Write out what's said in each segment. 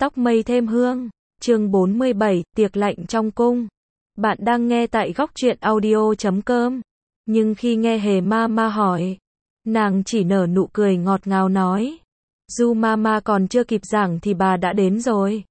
Tóc mây thêm hương, chương 47, tiệc lạnh trong cung. Bạn đang nghe tại góc truyện audio.com. Nhưng khi nghe Hề Mama hỏi, nàng chỉ nở nụ cười ngọt ngào nói. Du Mama còn chưa kịp giảng thì bà đã đến rồi.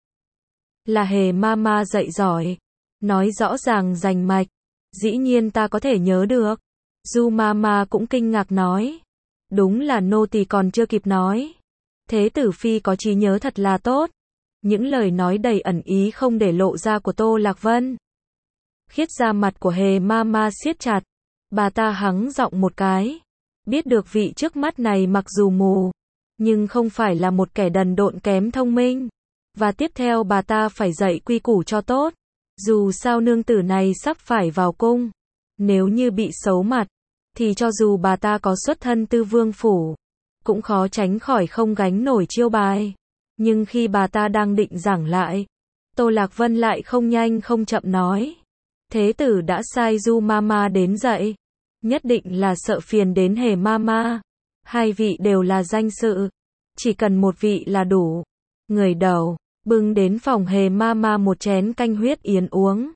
Là Hề Mama dạy giỏi, nói rõ ràng rành mạch. Dĩ nhiên ta có thể nhớ được. Du Mama cũng kinh ngạc nói. Đúng là nô tỳ còn chưa kịp nói. Thế tử phi có trí nhớ thật là tốt. Những lời nói đầy ẩn ý không để lộ ra của Tô Lạc Vân. Khiết da mặt của Hề Mama siết chặt. Bà ta hắng giọng một cái. Biết được vị trước mắt này mặc dù mù, nhưng không phải là một kẻ đần độn kém thông minh. Và tiếp theo bà ta phải dạy quy củ cho tốt. Dù sao nương tử này sắp phải vào cung. Nếu như bị xấu mặt, thì cho dù bà ta có xuất thân tư vương phủ, cũng khó tránh khỏi không gánh nổi chiêu bài. Nhưng khi bà ta đang định giảng lại, Tô Lạc Vân lại không nhanh không chậm nói. Thế tử đã sai Du Mama đến dạy. Nhất định là sợ phiền đến Hề Mama. Hai vị đều là danh sự. Chỉ cần một vị là đủ. Người đầu, bưng đến phòng Hề Mama một chén canh huyết yến uống.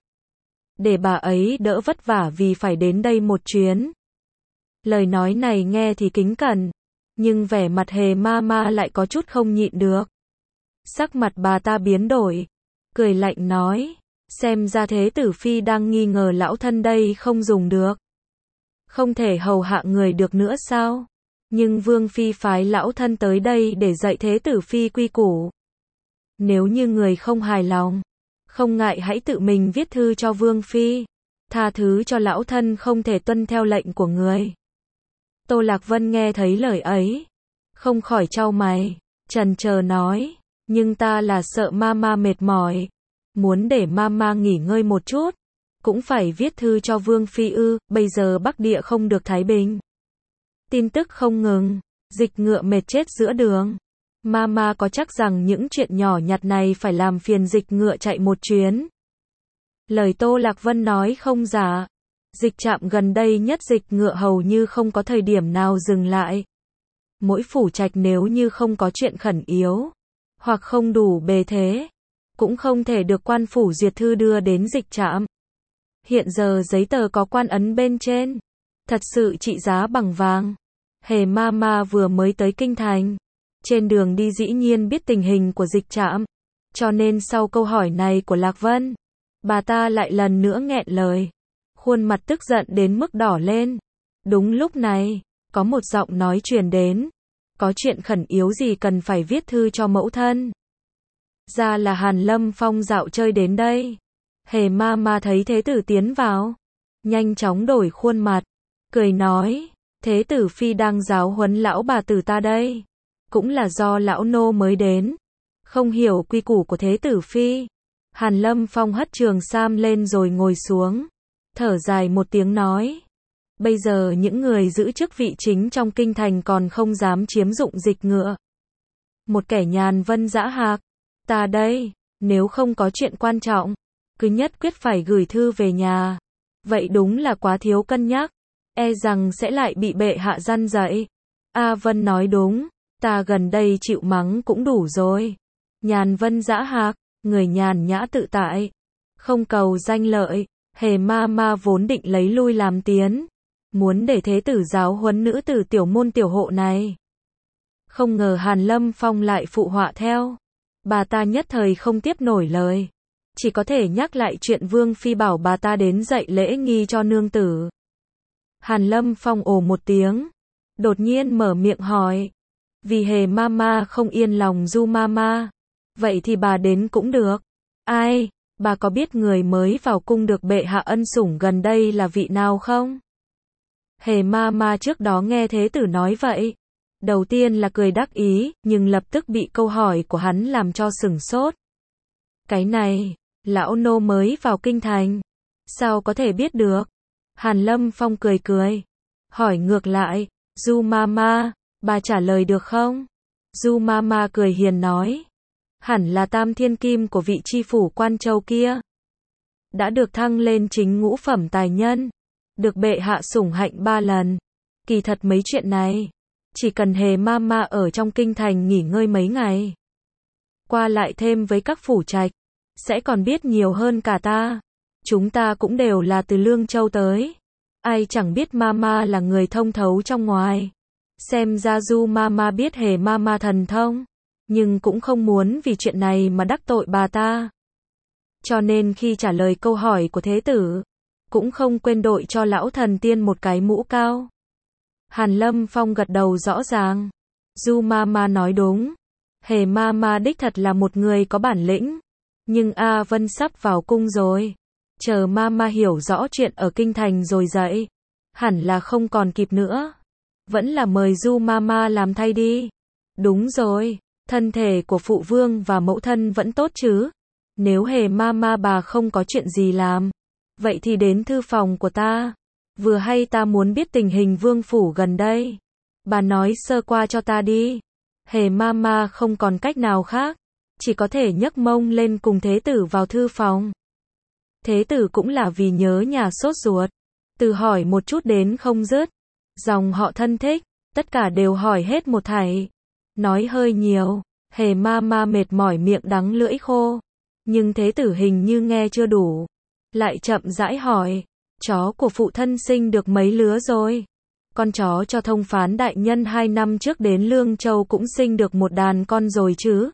Để bà ấy đỡ vất vả vì phải đến đây một chuyến. Lời nói này nghe thì kính cẩn, nhưng vẻ mặt Hề Mama lại có chút không nhịn được. Sắc mặt bà ta biến đổi, cười lạnh nói, xem ra thế tử phi đang nghi ngờ lão thân đây không dùng được. Không thể hầu hạ người được nữa sao? Nhưng vương phi phái lão thân tới đây để dạy thế tử phi quy củ. Nếu như người không hài lòng, không ngại hãy tự mình viết thư cho vương phi, tha thứ cho lão thân không thể tuân theo lệnh của người. Tô Lạc Vân nghe thấy lời ấy, không khỏi chau mày, chần chờ nói, nhưng ta là sợ Mama mệt mỏi, muốn để Mama nghỉ ngơi một chút, cũng phải viết thư cho vương phi ư? Bây giờ Bắc Địa không được thái bình, tin tức không ngừng, dịch ngựa mệt chết giữa đường. Mama có chắc rằng những chuyện nhỏ nhặt này phải làm phiền dịch ngựa chạy một chuyến? Lời Tô Lạc Vân nói không giả. Dịch trạm gần đây nhất dịch ngựa hầu như không có thời điểm nào dừng lại. Mỗi phủ trạch nếu như không có chuyện khẩn yếu, hoặc không đủ bề thế, cũng không thể được quan phủ duyệt thư đưa đến dịch trạm. Hiện giờ giấy tờ có quan ấn bên trên, thật sự trị giá bằng vàng. Hề Mama vừa mới tới kinh thành, trên đường đi dĩ nhiên biết tình hình của dịch trạm, cho nên sau câu hỏi này của Lạc Vân, bà ta lại lần nữa nghẹn lời, khuôn mặt tức giận đến mức đỏ lên. Đúng lúc này, có một giọng nói truyền đến, có chuyện khẩn yếu gì cần phải viết thư cho mẫu thân? Ra là Hàn Lâm Phong dạo chơi đến đây. Hề Mama thấy thế tử tiến vào, nhanh chóng đổi khuôn mặt, cười nói, thế tử phi đang giáo huấn lão bà tử ta đây. Cũng là do lão nô mới đến, không hiểu quy củ của thế tử phi. Hàn Lâm Phong hất trường sam lên rồi ngồi xuống, thở dài một tiếng nói, bây giờ những người giữ chức vị chính trong kinh thành còn không dám chiếm dụng dịch ngựa. Một kẻ nhàn vân dã hạc, ta đây, nếu không có chuyện quan trọng, cứ nhất quyết phải gửi thư về nhà. Vậy đúng là quá thiếu cân nhắc, e rằng sẽ lại bị bệ hạ răn dạy. A Vân nói đúng, ta gần đây chịu mắng cũng đủ rồi. Nhàn vân dã hạc, người nhàn nhã tự tại, không cầu danh lợi. Hề Mama vốn định lấy lui làm tiến, muốn để thế tử giáo huấn nữ tử tiểu môn tiểu hộ này. Không ngờ Hàn Lâm Phong lại phụ họa theo. Bà ta nhất thời không tiếp nổi lời, chỉ có thể nhắc lại chuyện vương phi bảo bà ta đến dạy lễ nghi cho nương tử. Hàn Lâm Phong ồ một tiếng, đột nhiên mở miệng hỏi, vì Hề Mama không yên lòng Du Mama, vậy thì bà đến cũng được. Ai, bà có biết người mới vào cung được bệ hạ ân sủng gần đây là vị nào không? Hề Mama trước đó nghe thế tử nói vậy, đầu tiên là cười đắc ý, nhưng lập tức bị câu hỏi của hắn làm cho sửng sốt. Cái này, lão nô mới vào kinh thành, sao có thể biết được? Hàn Lâm Phong cười cười, hỏi ngược lại, Du Mama, bà trả lời được không? Du Mama cười hiền nói, hẳn là tam thiên kim của vị chi phủ Quan Châu kia. Đã được thăng lên chính ngũ phẩm tài nhân, được bệ hạ sủng hạnh 3 lần. Kỳ thật mấy chuyện này, chỉ cần Hề Mama ở trong kinh thành nghỉ ngơi mấy ngày, qua lại thêm với các phủ trạch, sẽ còn biết nhiều hơn cả ta. Chúng ta cũng đều là từ Lương Châu tới. Ai chẳng biết mama là người thông thấu trong ngoài. Xem ra dù mama biết hề mama thần thông, nhưng cũng không muốn vì chuyện này mà đắc tội bà ta. Cho nên khi trả lời câu hỏi của thế tử, cũng không quên đội cho lão thần tiên một cái mũ cao. Hàn Lâm Phong gật đầu rõ ràng. Du mama nói đúng. Hề mama đích thật là một người có bản lĩnh. Nhưng A Vân sắp vào cung rồi. Chờ mama hiểu rõ chuyện ở kinh thành rồi dậy. Hẳn là không còn kịp nữa. Vẫn là mời Du mama làm thay đi. Đúng rồi. Thân thể của phụ vương và mẫu thân vẫn tốt chứ. Nếu hề mama bà không có chuyện gì làm, vậy thì đến thư phòng của ta. Vừa hay ta muốn biết tình hình vương phủ gần đây. Bà nói sơ qua cho ta đi. Hề mama không còn cách nào khác, chỉ có thể nhấc mông lên cùng thế tử vào thư phòng. Thế tử cũng là vì nhớ nhà sốt ruột, từ hỏi một chút đến không dứt. Dòng họ thân thích, tất cả đều hỏi hết một thảy. Nói hơi nhiều, hề mama mệt mỏi miệng đắng lưỡi khô. Nhưng thế tử hình như nghe chưa đủ. Lại chậm rãi hỏi, chó của phụ thân sinh được mấy lứa rồi? Con chó cho thông phán đại nhân 2 năm trước đến Lương Châu cũng sinh được một đàn con rồi chứ?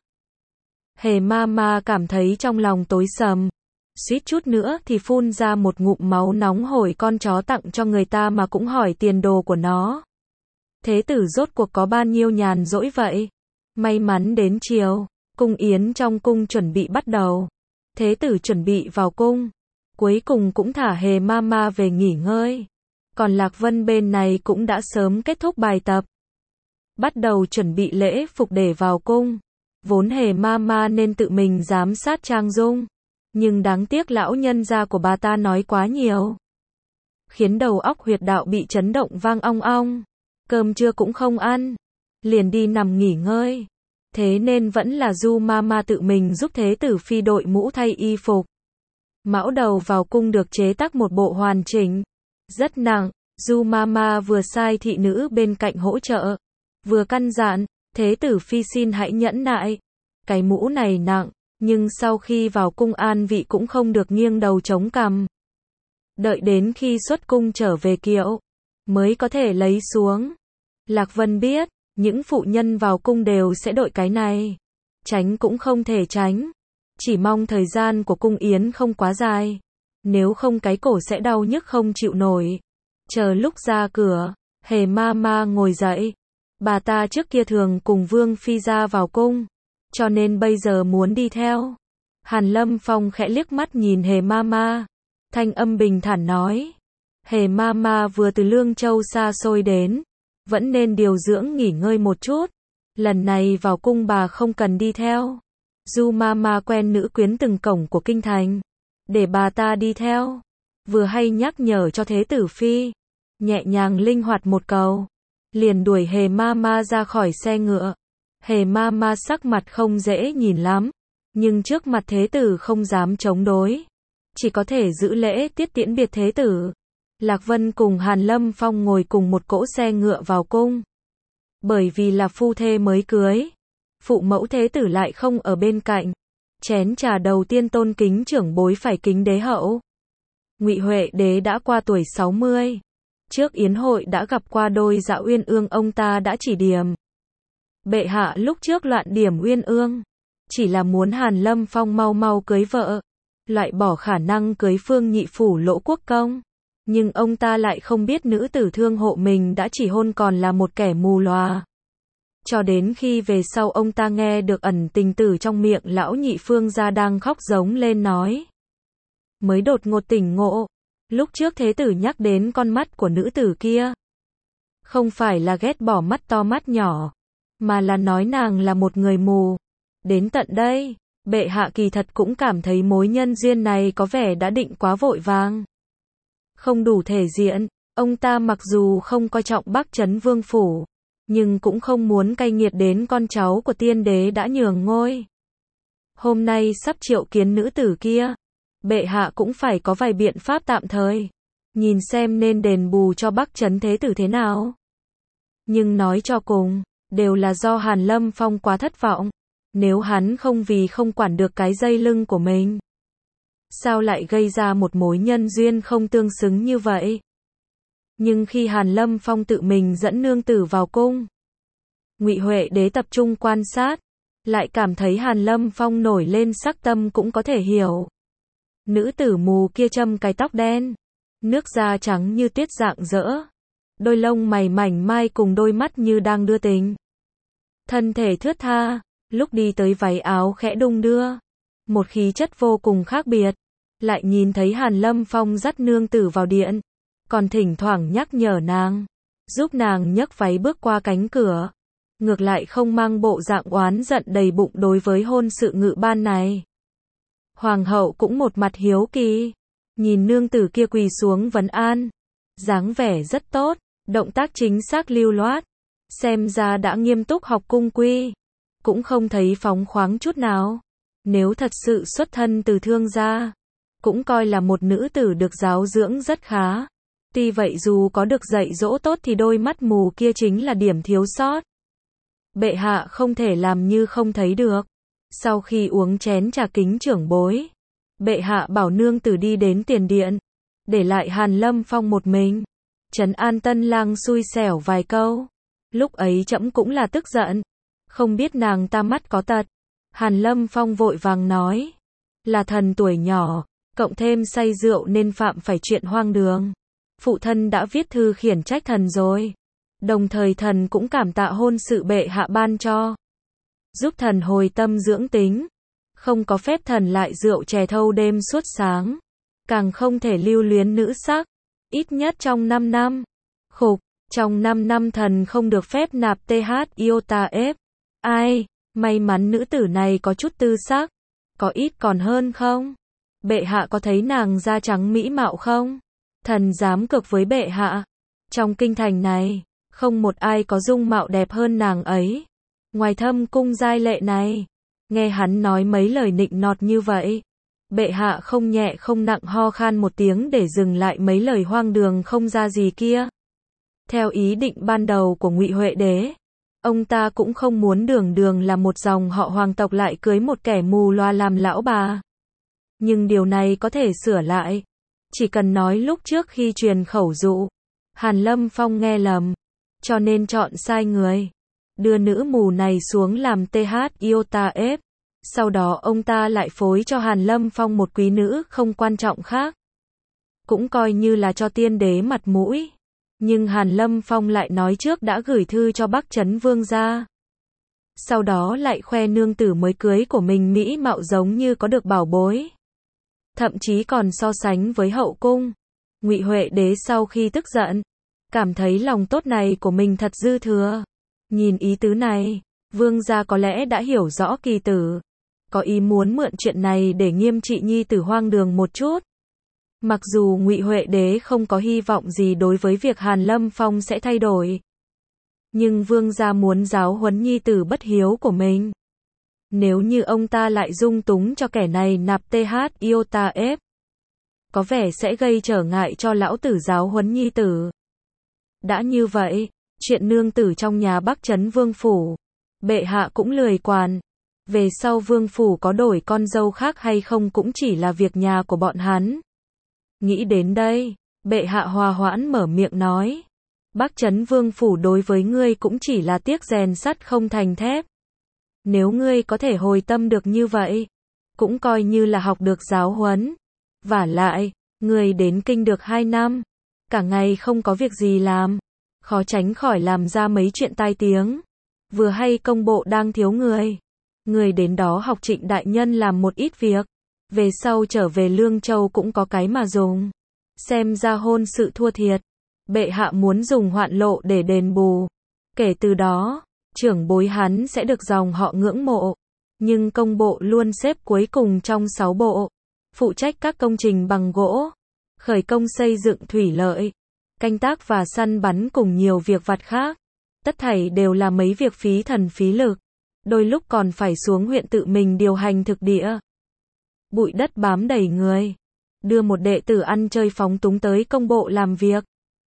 Hề mama cảm thấy trong lòng tối sầm. Suýt chút nữa thì phun ra một ngụm máu nóng hổi, con chó tặng cho người ta mà cũng hỏi tiền đồ của nó. Thế tử rốt cuộc có bao nhiêu nhàn rỗi vậy? May mắn đến chiều, cung yến trong cung chuẩn bị bắt đầu. Thế tử chuẩn bị vào cung. Cuối cùng cũng thả hề mama về nghỉ ngơi. Còn Lạc Vân bên này cũng đã sớm kết thúc bài tập. Bắt đầu chuẩn bị lễ phục để vào cung. Vốn hề mama nên tự mình giám sát trang dung. Nhưng đáng tiếc lão nhân gia của bà ta nói quá nhiều. Khiến đầu óc huyệt đạo bị chấn động vang ong ong. Cơm trưa cũng không ăn. Liền đi nằm nghỉ ngơi. Thế nên vẫn là Du mama tự mình giúp thế tử phi đội mũ thay y phục. Mão đầu vào cung được chế tác một bộ hoàn chỉnh. Rất nặng. Du mama vừa sai thị nữ bên cạnh hỗ trợ, vừa căn dặn, thế tử phi xin hãy nhẫn nại. Cái mũ này nặng, nhưng sau khi vào cung an vị cũng không được nghiêng đầu chống cằm. Đợi đến khi xuất cung trở về kiệu, mới có thể lấy xuống. Lạc Vân biết, những phụ nhân vào cung đều sẽ đội cái này. Tránh cũng không thể tránh. Chỉ mong thời gian của cung yến không quá dài. Nếu không cái cổ sẽ đau nhức không chịu nổi. Chờ lúc ra cửa, hề mama ngồi dậy. Bà ta trước kia thường cùng Vương Phi ra vào cung, cho nên bây giờ muốn đi theo. Hàn Lâm Phong khẽ liếc mắt nhìn hề mama. Thanh âm bình thản nói. Hề mama vừa từ Lương Châu xa xôi đến, vẫn nên điều dưỡng nghỉ ngơi một chút. Lần này vào cung bà không cần đi theo. Du mama quen nữ quyến từng cổng của kinh thành, để bà ta đi theo. Vừa hay nhắc nhở cho thế tử phi. Nhẹ nhàng linh hoạt một câu, liền đuổi hề mama ra khỏi xe ngựa. Hề mama sắc mặt không dễ nhìn lắm, nhưng trước mặt thế tử không dám chống đối, chỉ có thể giữ lễ tiết tiễn biệt thế tử. Lạc Vân cùng Hàn Lâm Phong ngồi cùng một cỗ xe ngựa vào cung. Bởi vì là phu thê mới cưới, phụ mẫu thế tử lại không ở bên cạnh. Chén trà đầu tiên tôn kính trưởng bối phải kính đế hậu. Ngụy Huệ đế đã qua tuổi 60. Trước yến hội đã gặp qua đôi Dạ Uyên Ương, ông ta đã chỉ điểm. Bệ hạ lúc trước loạn điểm Uyên Ương, chỉ là muốn Hàn Lâm Phong mau mau cưới vợ, loại bỏ khả năng cưới Phương Nhị phủ Lỗ Quốc Công. Nhưng ông ta lại không biết nữ tử thương hộ mình đã chỉ hôn còn là một kẻ mù lòa. Cho đến khi về sau ông ta nghe được ẩn tình tử trong miệng lão nhị Phương gia đang khóc giống lên nói. Mới đột ngột tỉnh ngộ. Lúc trước thế tử nhắc đến con mắt của nữ tử kia. Không phải là ghét bỏ mắt to mắt nhỏ, mà là nói nàng là một người mù. Đến tận đây, bệ hạ kỳ thật cũng cảm thấy mối nhân duyên này có vẻ đã định quá vội vàng. Không đủ thể diện, ông ta mặc dù không coi trọng Bắc Trấn Vương phủ, nhưng cũng không muốn cay nghiệt đến con cháu của tiên đế đã nhường ngôi. Hôm nay sắp triệu kiến nữ tử kia, bệ hạ cũng phải có vài biện pháp tạm thời, nhìn xem nên đền bù cho Bắc Trấn thế tử thế nào. Nhưng nói cho cùng, đều là do Hàn Lâm Phong quá thất vọng. Nếu hắn không vì không quản được cái dây lưng của mình, sao lại gây ra một mối nhân duyên không tương xứng như vậy? Nhưng khi Hàn Lâm Phong tự mình dẫn nương tử vào cung, Ngụy Huệ Đế tập trung quan sát, lại cảm thấy Hàn Lâm Phong nổi lên sắc tâm cũng có thể hiểu. Nữ tử mù kia châm cái tóc đen, nước da trắng như tuyết rạng rỡ, đôi lông mày mảnh mai cùng đôi mắt như đang đưa tình. Thân thể thướt tha, lúc đi tới váy áo khẽ đung đưa, một khí chất vô cùng khác biệt. Lại nhìn thấy Hàn Lâm Phong dắt nương tử vào điện, còn thỉnh thoảng nhắc nhở nàng, giúp nàng nhấc váy bước qua cánh cửa. Ngược lại không mang bộ dạng oán giận đầy bụng đối với hôn sự ngự ban này. Hoàng hậu cũng một mặt hiếu kỳ, nhìn nương tử kia quỳ xuống vấn an, dáng vẻ rất tốt, động tác chính xác lưu loát, xem ra đã nghiêm túc học cung quy, cũng không thấy phóng khoáng chút nào. Nếu thật sự xuất thân từ thương gia, cũng coi là một nữ tử được giáo dưỡng rất khá. Tuy vậy dù có được dạy dỗ tốt thì đôi mắt mù kia chính là điểm thiếu sót. Bệ hạ không thể làm như không thấy được. Sau khi uống chén trà kính trưởng bối, bệ hạ bảo nương tử đi đến tiền điện, để lại Hàn Lâm Phong một mình, trấn an tân lang xui xẻo vài câu. Lúc ấy trẫm cũng là tức giận, không biết nàng ta mắt có tật. Hàn Lâm Phong vội vàng nói, là thần tuổi nhỏ, cộng thêm say rượu nên phạm phải chuyện hoang đường. Phụ thân đã viết thư khiển trách thần rồi. Đồng thời thần cũng cảm tạ hôn sự bệ hạ ban cho, giúp thần hồi tâm dưỡng tính. Không có phép thần lại rượu chè thâu đêm suốt sáng, càng không thể lưu luyến nữ sắc, ít nhất trong 5 năm. Khục, trong 5 năm thần không được phép nạp TH iota F. Ai, may mắn nữ tử này có chút tư sắc, có ít còn hơn không? Bệ hạ có thấy nàng da trắng mỹ mạo không? Thần dám cược với bệ hạ, trong kinh thành này, không một ai có dung mạo đẹp hơn nàng ấy. Ngoài Thâm cung giai lệ này, nghe hắn nói mấy lời nịnh nọt như vậy, bệ hạ không nhẹ không nặng ho khan một tiếng để dừng lại mấy lời hoang đường không ra gì kia. Theo ý định ban đầu của Ngụy Huệ Đế, ông ta cũng không muốn đường đường là một dòng họ hoàng tộc lại cưới một kẻ mù loa làm lão bà. Nhưng điều này có thể sửa lại. Chỉ cần nói lúc trước khi truyền khẩu dụ, Hàn Lâm Phong nghe lầm, cho nên chọn sai người, đưa nữ mù này xuống làm TH iota F. Sau đó ông ta lại phối cho Hàn Lâm Phong một quý nữ không quan trọng khác. Cũng coi như là cho tiên đế mặt mũi. Nhưng Hàn Lâm Phong lại nói trước đã gửi thư cho Bắc Trấn Vương gia. Sau đó lại khoe nương tử mới cưới của mình mỹ mạo giống như có được bảo bối. Thậm chí còn so sánh với hậu cung. Ngụy Huệ Đế sau khi tức giận, cảm thấy lòng tốt này của mình thật dư thừa. Nhìn ý tứ này, vương gia có lẽ đã hiểu rõ kỳ tử, có ý muốn mượn chuyện này để nghiêm trị nhi tử hoang đường một chút. Mặc dù Ngụy Huệ Đế không có hy vọng gì đối với việc Hàn Lâm Phong sẽ thay đổi, nhưng vương gia muốn giáo huấn nhi tử bất hiếu của mình. Nếu như ông ta lại dung túng cho kẻ này nạp TH iota F, có vẻ sẽ gây trở ngại cho lão tử giáo huấn nhi tử. Đã như vậy, chuyện nương tử trong nhà Bắc Trấn Vương phủ, bệ hạ cũng lười quản. Về sau vương phủ có đổi con dâu khác hay không cũng chỉ là việc nhà của bọn hắn. Nghĩ đến đây, bệ hạ hòa hoãn mở miệng nói, Bắc Trấn Vương phủ đối với ngươi cũng chỉ là tiếc rèn sắt không thành thép. Nếu ngươi có thể hồi tâm được như vậy, cũng coi như là học được giáo huấn. Vả lại, ngươi đến kinh được 2 năm, cả ngày không có việc gì làm, khó tránh khỏi làm ra mấy chuyện tai tiếng. Vừa hay công bộ đang thiếu người, người đến đó học Trịnh đại nhân làm một ít việc, về sau trở về Lương Châu cũng có cái mà dùng. Xem ra hôn sự thua thiệt, bệ hạ muốn dùng hoạn lộ để đền bù. Kể từ đó, trưởng bối hắn sẽ được dòng họ ngưỡng mộ. Nhưng công bộ luôn xếp cuối cùng trong 6 bộ, phụ trách các công trình bằng gỗ, khởi công xây dựng thủy lợi, canh tác và săn bắn cùng nhiều việc vặt khác. Tất thảy đều là mấy việc phí thần phí lực, đôi lúc còn phải xuống huyện tự mình điều hành thực địa. Bụi đất bám đầy người, đưa một đệ tử ăn chơi phóng túng tới công bộ làm việc.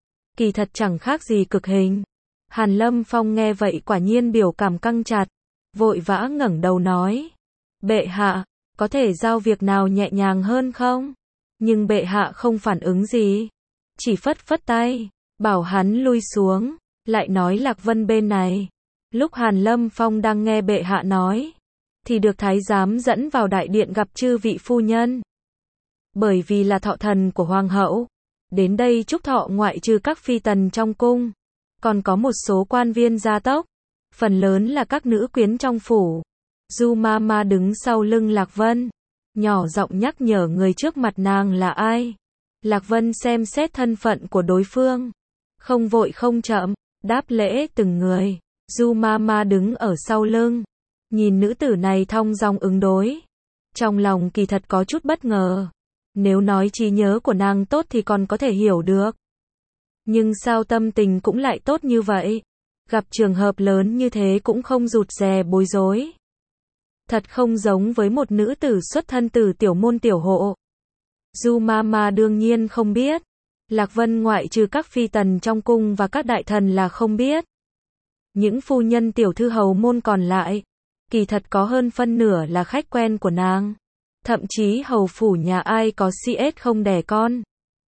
Kỳ thật chẳng khác gì cực hình. Hàn Lâm Phong nghe vậy quả nhiên biểu cảm căng chặt. vội vã ngẩng đầu nói. Bệ hạ, có thể giao việc nào nhẹ nhàng hơn không? Nhưng bệ hạ không phản ứng gì. Chỉ phất phất tay, bảo hắn lui xuống, lại nói Lạc Vân bên này. Lúc Hàn Lâm Phong đang nghe bệ hạ nói, thì được thái giám dẫn vào đại điện gặp chư vị phu nhân. Bởi vì là thọ thần của hoàng hậu, đến đây chúc thọ ngoại trừ các phi tần trong cung, còn có một số quan viên gia tộc, phần lớn là các nữ quyến trong phủ. Du Mama đứng sau lưng Lạc Vân, nhỏ giọng nhắc nhở người trước mặt nàng là ai. Lạc Vân xem xét thân phận của đối phương, không vội không chậm, đáp lễ từng người. Du Mama đứng ở sau lưng, nhìn nữ tử này thong dong ứng đối. Trong lòng kỳ thật có chút bất ngờ. Nếu nói trí nhớ của nàng tốt thì còn có thể hiểu được. Nhưng sao tâm tình cũng lại tốt như vậy? Gặp trường hợp lớn như thế cũng không rụt rè bối rối. Thật không giống với một nữ tử xuất thân từ tiểu môn tiểu hộ. Du Mama đương nhiên không biết. Lạc Vân ngoại trừ các phi tần trong cung và các đại thần là không biết. Những phu nhân tiểu thư hầu môn còn lại, kỳ thật có hơn phân nửa là khách quen của nàng. Thậm chí hầu phủ nhà ai có CS không đẻ con.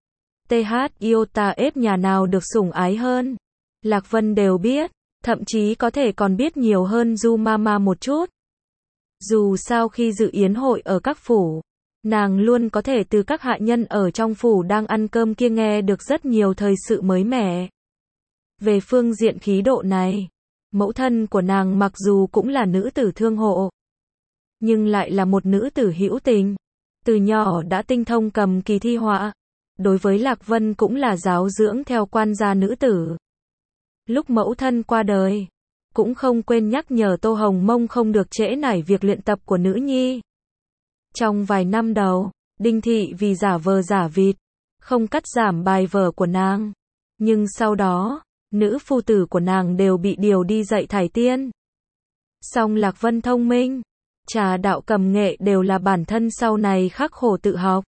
TH Iota ép nhà nào được sủng ái hơn. Lạc Vân đều biết, thậm chí có thể còn biết nhiều hơn Du Mama một chút. Dù sao khi dự yến hội ở các phủ, nàng luôn có thể từ các hạ nhân ở trong phủ đang ăn cơm kia nghe được rất nhiều thời sự mới mẻ. Về phương diện khí độ này, mẫu thân của nàng mặc dù cũng là nữ tử thương hộ, nhưng lại là một nữ tử hữu tình. Từ nhỏ đã tinh thông cầm kỳ thi họa. Đối với Lạc Vân cũng là giáo dưỡng theo quan gia nữ tử. Lúc mẫu thân qua đời, cũng không quên nhắc nhở Tô Hồng Mông không được trễ nải việc luyện tập của nữ nhi. Trong vài năm đầu, Đinh Thị vì giả vờ giả vịt, không cắt giảm bài vở của nàng. Nhưng sau đó, nữ phu tử của nàng đều bị điều đi dạy thải tiên. Song Lạc Vân thông minh, trà đạo cầm nghệ đều là bản thân sau này khắc khổ tự học.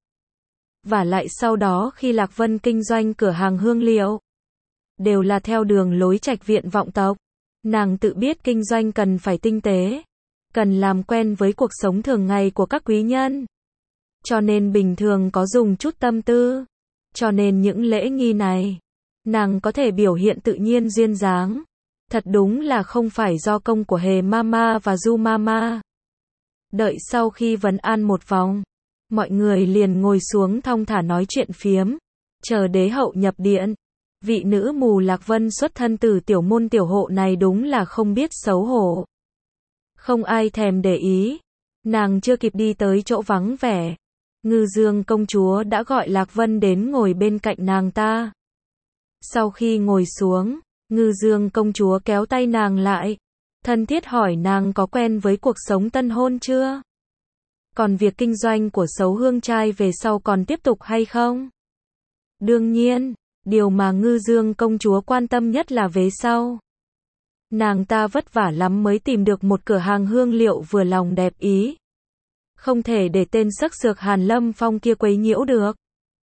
Và lại sau đó khi Lạc Vân kinh doanh cửa hàng hương liệu, đều là theo đường lối trạch viện vọng tộc. Nàng tự biết kinh doanh cần phải tinh tế, cần làm quen với cuộc sống thường ngày của các quý nhân. Cho nên bình thường có dùng chút tâm tư. Cho nên những lễ nghi này, nàng có thể biểu hiện tự nhiên duyên dáng. Thật đúng là không phải do công của Hề Mama và Du Mama. Đợi sau khi vấn an một vòng, mọi người liền ngồi xuống thong thả nói chuyện phiếm, chờ đế hậu nhập điện. Vị nữ mù Lạc Vân xuất thân từ tiểu môn tiểu hộ này đúng là không biết xấu hổ. Không ai thèm để ý. Nàng chưa kịp đi tới chỗ vắng vẻ, Ngư Dương công chúa đã gọi Lạc Vân đến ngồi bên cạnh nàng ta. Sau khi ngồi xuống, Ngư Dương công chúa kéo tay nàng lại, thân thiết hỏi nàng có quen với cuộc sống tân hôn chưa? Còn việc kinh doanh của Sấu Hương trai về sau còn tiếp tục hay không? Đương nhiên, điều mà Ngư Dương công chúa quan tâm nhất là về sau. Nàng ta vất vả lắm mới tìm được một cửa hàng hương liệu vừa lòng đẹp ý. Không thể để tên sắc sược Hàn Lâm Phong kia quấy nhiễu được.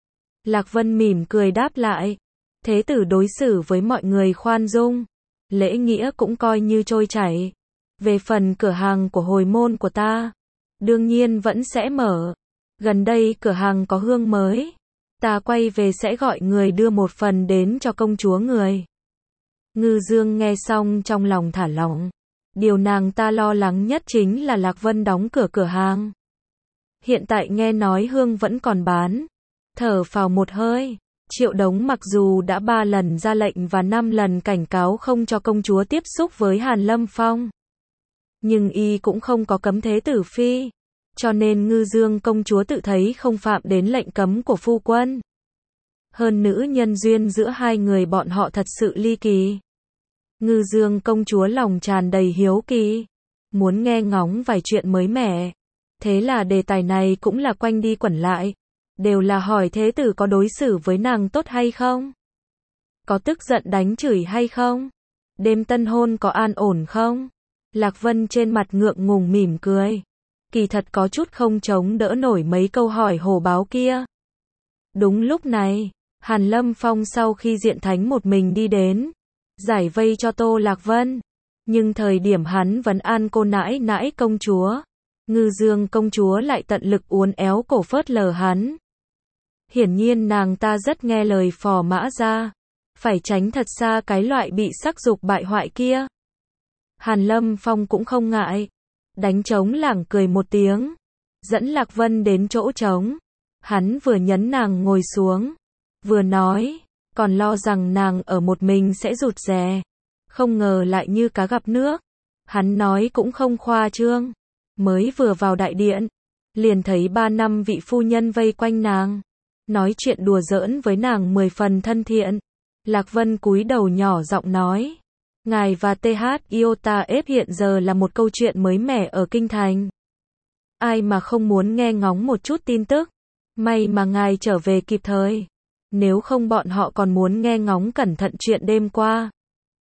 Lạc Vân mỉm cười đáp lại. Thế tử đối xử với mọi người khoan dung, lễ nghĩa cũng coi như trôi chảy. Về phần cửa hàng của hồi môn của ta, đương nhiên vẫn sẽ mở. Gần đây cửa hàng có hương mới, ta quay về sẽ gọi người đưa một phần đến cho công chúa người. Ngư Dương nghe xong trong lòng thả lỏng. Điều nàng ta lo lắng nhất chính là Lạc Vân đóng cửa cửa hàng. Hiện tại nghe nói hương vẫn còn bán. Thở phào một hơi. Triệu Đống mặc dù đã 3 lần ra lệnh và 5 lần cảnh cáo không cho công chúa tiếp xúc với Hàn Lâm Phong, nhưng y cũng không có cấm thế tử phi. Cho nên Ngư Dương công chúa tự thấy không phạm đến lệnh cấm của phu quân. Hơn nữ nhân duyên giữa hai người bọn họ thật sự ly kỳ. Ngư Dương công chúa lòng tràn đầy hiếu kỳ, muốn nghe ngóng vài chuyện mới mẻ. Thế là đề tài này cũng là quanh đi quẩn lại, đều là hỏi thế tử có đối xử với nàng tốt hay không? Có tức giận đánh chửi hay không? Đêm tân hôn có an ổn không? Lạc Vân trên mặt ngượng ngùng mỉm cười. Kỳ thật có chút không chống đỡ nổi mấy câu hỏi hổ báo kia. Đúng lúc này, Hàn Lâm Phong sau khi diện thánh một mình đi đến, giải vây cho Tô Lạc Vân. Nhưng thời điểm hắn vấn an cô nãi nãi công chúa, Ngư Dương công chúa lại tận lực uốn éo cổ phớt lờ hắn. Hiển nhiên nàng ta rất nghe lời Phò Mã Gia, phải tránh thật xa cái loại bị sắc dục bại hoại kia. Hàn Lâm Phong cũng không ngại, đánh trống lảng cười một tiếng, dẫn Lạc Vân đến chỗ trống. Hắn vừa nhấn nàng ngồi xuống, vừa nói, còn lo rằng nàng ở một mình sẽ rụt rè, không ngờ lại như cá gặp nước. Hắn nói cũng không khoa trương, mới vừa vào đại điện, liền thấy 3-5 vị phu nhân vây quanh nàng, nói chuyện đùa giỡn với nàng 10 phần thân thiện. Lạc Vân cúi đầu nhỏ giọng nói, ngài và TH Iota ép hiện giờ là một câu chuyện mới mẻ ở kinh thành. Ai mà không muốn nghe ngóng một chút tin tức, may mà ngài trở về kịp thời, nếu không bọn họ còn muốn nghe ngóng cẩn thận chuyện đêm qua.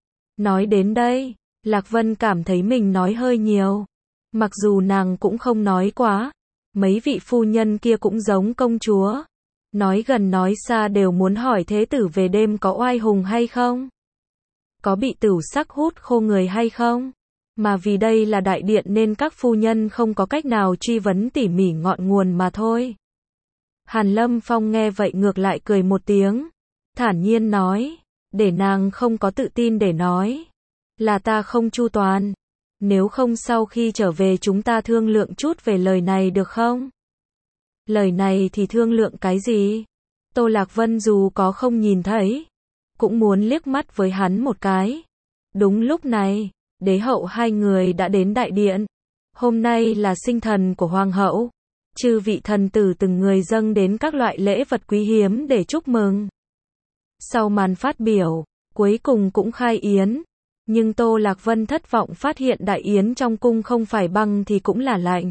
Nói đến đây, Lạc Vân cảm thấy mình nói hơi nhiều, mặc dù nàng cũng không nói quá, mấy vị phu nhân kia cũng giống công chúa, nói gần nói xa đều muốn hỏi thế tử về đêm có oai hùng hay không, có bị tửu sắc hút khô người hay không, mà vì đây là đại điện nên các phu nhân không có cách nào truy vấn tỉ mỉ ngọn nguồn mà thôi. Hàn Lâm Phong nghe vậy ngược lại cười một tiếng, thản nhiên nói, để nàng không có tự tin để nói, là ta không chu toàn, nếu không sau khi trở về chúng ta thương lượng chút về lời này được không? Lời này thì thương lượng cái gì? Tô Lạc Vân dù có không nhìn thấy, cũng muốn liếc mắt với hắn một cái. Đúng lúc này, đế hậu hai người đã đến đại điện. Hôm nay là sinh thần của hoàng hậu, chư vị thần tử từng người dâng đến các loại lễ vật quý hiếm để chúc mừng. Sau màn phát biểu, cuối cùng cũng khai yến, nhưng Tô Lạc Vân thất vọng phát hiện đại yến trong cung không phải băng thì cũng là lạnh.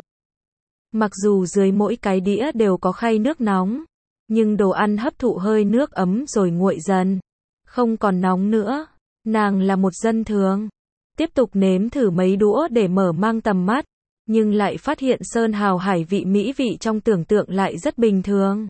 Mặc dù dưới mỗi cái đĩa đều có khay nước nóng, nhưng đồ ăn hấp thụ hơi nước ấm rồi nguội dần, không còn nóng nữa. Nàng là một dân thường, tiếp tục nếm thử mấy đũa để mở mang tầm mắt, nhưng lại phát hiện sơn hào hải vị mỹ vị trong tưởng tượng lại rất bình thường.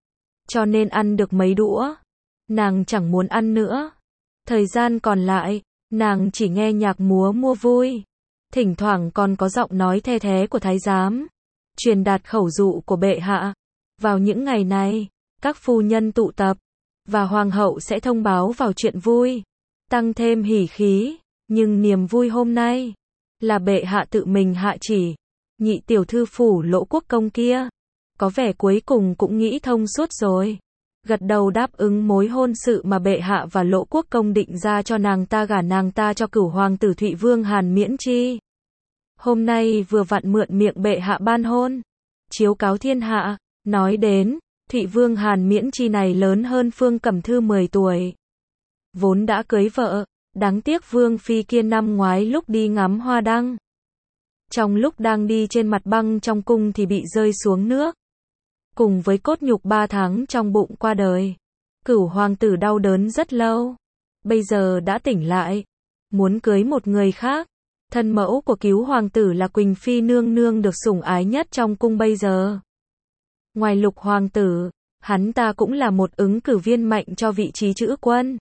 Cho nên ăn được mấy đũa, nàng chẳng muốn ăn nữa. Thời gian còn lại, nàng chỉ nghe nhạc múa mua vui, thỉnh thoảng còn có giọng nói the thé của thái giám, truyền đạt khẩu dụ của bệ hạ. Vào những ngày này, các phu nhân tụ tập, và hoàng hậu sẽ thông báo vào chuyện vui, tăng thêm hỉ khí, nhưng niềm vui hôm nay, là bệ hạ tự mình hạ chỉ, nhị tiểu thư Phủ Lỗ Quốc công kia, có vẻ cuối cùng cũng nghĩ thông suốt rồi, gật đầu đáp ứng mối hôn sự mà bệ hạ và Lỗ Quốc công định ra cho nàng ta, gả nàng ta cho cửu hoàng tử Thụy Vương Hàn Miễn Chi. Hôm nay vừa vặn mượn miệng bệ hạ ban hôn, chiếu cáo thiên hạ, nói đến, Thụy Vương Hàn Miễn Chi này lớn hơn Phương Cẩm Thư 10 tuổi. Vốn đã cưới vợ, đáng tiếc Vương Phi kia năm ngoái lúc đi ngắm hoa đăng, trong lúc đang đi trên mặt băng trong cung thì bị rơi xuống nước, cùng với cốt nhục 3 tháng trong bụng qua đời. Cửu hoàng tử đau đớn rất lâu, bây giờ đã tỉnh lại, muốn cưới một người khác. Thân mẫu của cứu hoàng tử là Quỳnh Phi nương nương được sủng ái nhất trong cung bây giờ. Ngoài Lục hoàng tử, hắn ta cũng là một ứng cử viên mạnh cho vị trí chữ quân.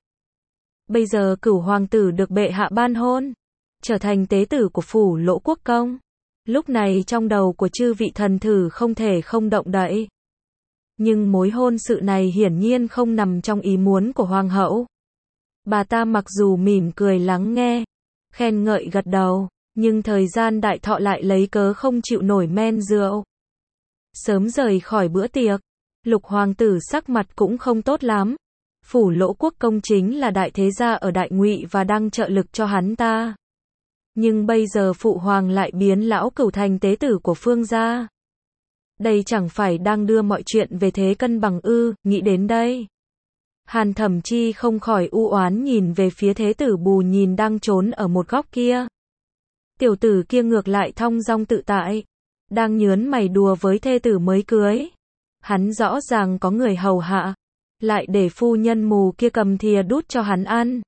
Bây giờ cửu hoàng tử được bệ hạ ban hôn, trở thành tế tử của Phủ Lỗ Quốc công. Lúc này trong đầu của chư vị thần tử không thể không động đậy. Nhưng mối hôn sự này hiển nhiên không nằm trong ý muốn của hoàng hậu. Bà ta mặc dù mỉm cười lắng nghe, khen ngợi gật đầu, nhưng thời gian đại thọ lại lấy cớ không chịu nổi men rượu. Sớm rời khỏi bữa tiệc, Lục hoàng tử sắc mặt cũng không tốt lắm. Phủ Lỗ Quốc công chính là đại thế gia ở Đại Ngụy và đang trợ lực cho hắn ta. Nhưng bây giờ phụ hoàng lại biến lão cửu thành tế tử của Phương gia. Đây chẳng phải đang đưa mọi chuyện về thế cân bằng ư? Nghĩ đến đây, Hàn Thẩm Chi không khỏi u oán nhìn về phía thế tử Bù Nhìn đang trốn ở một góc kia. Tiểu tử kia ngược lại thong dong tự tại, đang nhớn mày đùa với thê tử mới cưới. Hắn rõ ràng có người hầu hạ, lại để phu nhân mù kia cầm thìa đút cho hắn ăn.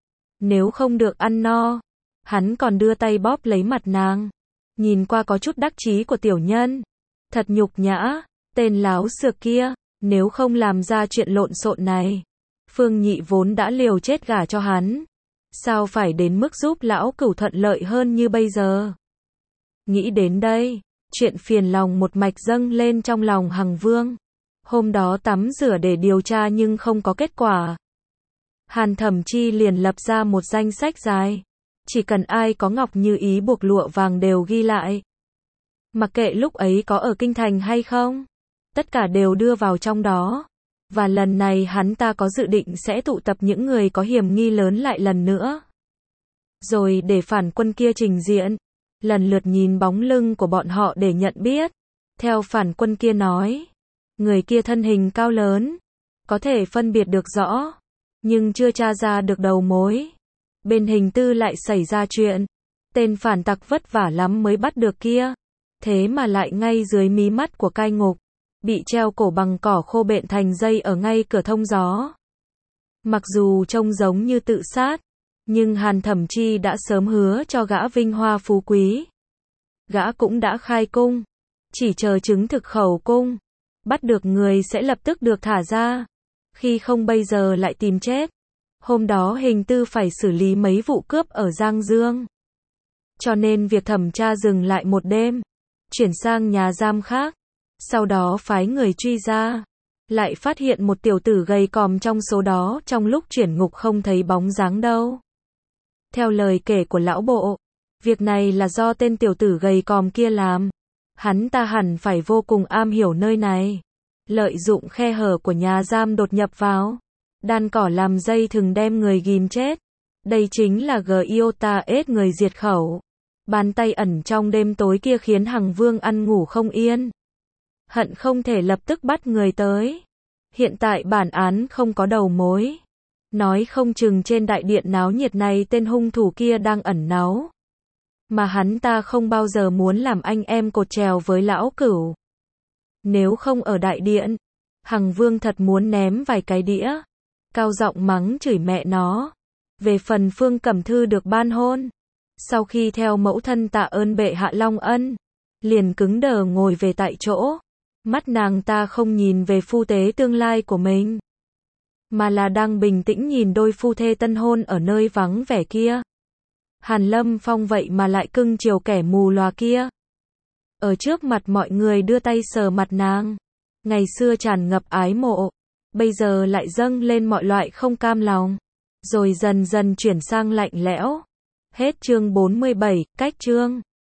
Nếu không được ăn no, hắn còn đưa tay bóp lấy mặt nàng. Nhìn qua có chút đắc chí của tiểu nhân. Thật nhục nhã, tên láo xược kia, nếu không làm ra chuyện lộn xộn này, Phương Nhị vốn đã liều chết gả cho hắn. Sao phải đến mức giúp lão cửu thuận lợi hơn như bây giờ? Nghĩ đến đây, chuyện phiền lòng một mạch dâng lên trong lòng Hằng Vương. Hôm đó tắm rửa để điều tra nhưng không có kết quả. Hàn Thẩm Chi liền lập ra một danh sách dài. Chỉ cần ai có ngọc như ý buộc lụa vàng đều ghi lại. Mặc kệ lúc ấy có ở kinh thành hay không, tất cả đều đưa vào trong đó. Và lần này hắn ta có dự định sẽ tụ tập những người có hiểm nghi lớn lại lần nữa. Rồi để phản quân kia trình diện, lần lượt nhìn bóng lưng của bọn họ để nhận biết. Theo phản quân kia nói, người kia thân hình cao lớn, có thể phân biệt được rõ, nhưng chưa tra ra được đầu mối. Bên Hình Tư lại xảy ra chuyện, tên phản tặc vất vả lắm mới bắt được kia, thế mà lại ngay dưới mí mắt của cai ngục, bị treo cổ bằng cỏ khô bện thành dây ở ngay cửa thông gió. Mặc dù trông giống như tự sát, nhưng Hàn Thẩm Chi đã sớm hứa cho gã vinh hoa phú quý. Gã cũng đã khai cung, chỉ chờ chứng thực khẩu cung, bắt được người sẽ lập tức được thả ra, khi không bây giờ lại tìm chết. Hôm đó Hình Tư phải xử lý mấy vụ cướp ở Giang Dương, cho nên việc thẩm tra dừng lại một đêm, chuyển sang nhà giam khác. Sau đó phái người truy ra, lại phát hiện một tiểu tử gầy còm trong số đó trong lúc chuyển ngục không thấy bóng dáng đâu. Theo lời kể của lão bộ, việc này là do tên tiểu tử gầy còm kia làm. Hắn ta hẳn phải vô cùng am hiểu nơi này, lợi dụng khe hở của nhà giam đột nhập vào, đan cỏ làm dây thừng đem người ghim chết. Đây chính là Giota ết người diệt khẩu. Bàn tay ẩn trong đêm tối kia khiến Hằng Vương ăn ngủ không yên, hận không thể lập tức bắt người tới. Hiện tại bản án không có đầu mối, nói không chừng trên đại điện náo nhiệt này tên hung thủ kia đang ẩn náu, mà hắn ta không bao giờ muốn làm anh em cột chèo với lão cửu. Nếu không ở đại điện, Hằng Vương thật muốn ném vài cái đĩa, cao giọng mắng chửi mẹ nó. Về phần Phương Cẩm Thư được ban hôn, sau khi theo mẫu thân tạ ơn bệ hạ long ân, liền cứng đờ ngồi về tại chỗ. Mắt nàng ta không nhìn về phu tế tương lai của mình, mà là đang bình tĩnh nhìn đôi phu thê tân hôn ở nơi vắng vẻ kia. Hàn Lâm Phong vậy mà lại cưng chiều kẻ mù lòa kia. Ở trước mặt mọi người đưa tay sờ mặt nàng. Ngày xưa tràn ngập ái mộ, bây giờ lại dâng lên mọi loại không cam lòng, rồi dần dần chuyển sang lạnh lẽo. Hết chương 47, cách chương.